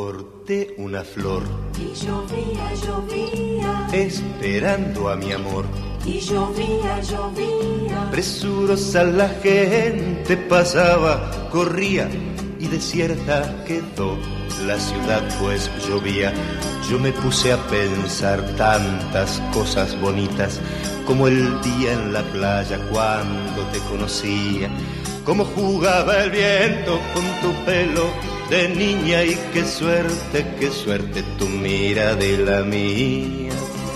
corté una flor y llovía, llovía, esperando a mi amor. Y llovía, llovía, Presurosa la gente pasaba, corría y desierta quedó la ciudad pues llovía. Yo me puse a pensar tantas cosas bonitas, como el día en la playa cuando te conocía, cómo jugaba el viento con tu pelo de niña y qué suerte tu mirada y la mía.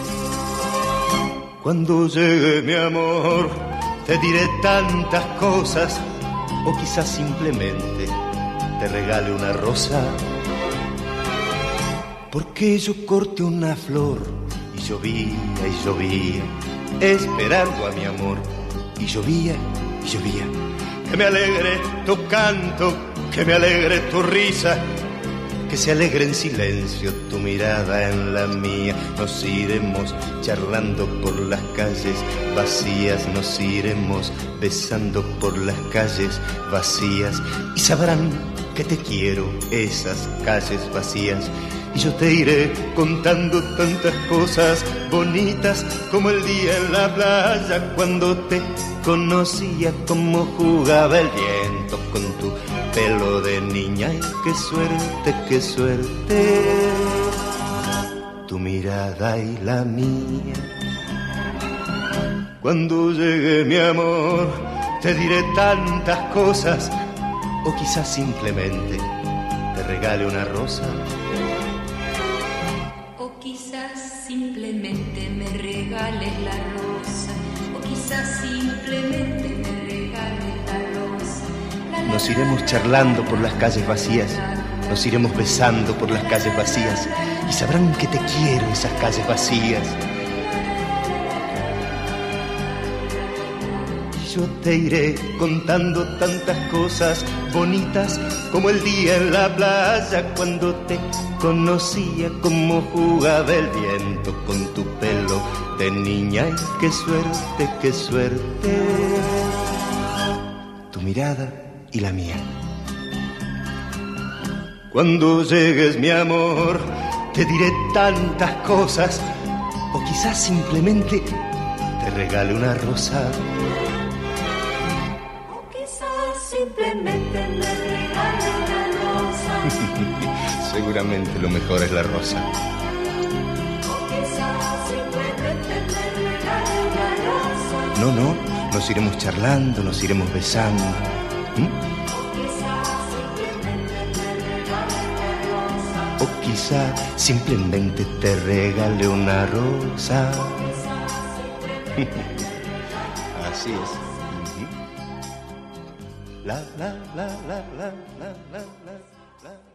Cuando llegue mi amor te diré tantas cosas, o quizás simplemente te regale una rosa, porque yo corté una flor y llovía, esperando a mi amor, y llovía, que me alegre tu canto, que me alegre tu risa, que se alegre en silencio tu mirada en la mía. Nos iremos charlando por las calles vacías, nos iremos besando por las calles vacías, y sabrán que te quiero esas calles vacías. Y yo te iré contando tantas cosas bonitas, como el día en la playa cuando te conocía, cómo jugaba el viento con tu pelo de niña. Y qué suerte, tu mirada y la mía. Cuando llegue mi amor te diré tantas cosas, o quizás simplemente te regale una rosa. o quizás simplemente me regales la rosa, o quizás simplemente me regales la rosa. Nos iremos charlando por las calles vacías, nos iremos besando por las calles vacías, y sabrán que te quiero esas calles vacías. Y yo te iré contando tantas cosas bonitas, como el día en la playa cuando te conocía, cómo jugaba el viento con tu pelo de niña. Y qué suerte, tu mirada y la mía. Cuando llegues mi amor te diré tantas cosas, o quizás simplemente te regale una rosa. O quizás simplemente me regales la rosa. Seguramente lo mejor es la rosa. O quizás simplemente me regales la rosa. No, nos iremos charlando, nos iremos besando. O quizá simplemente te regale una rosa. Así es. La la la la la la la la.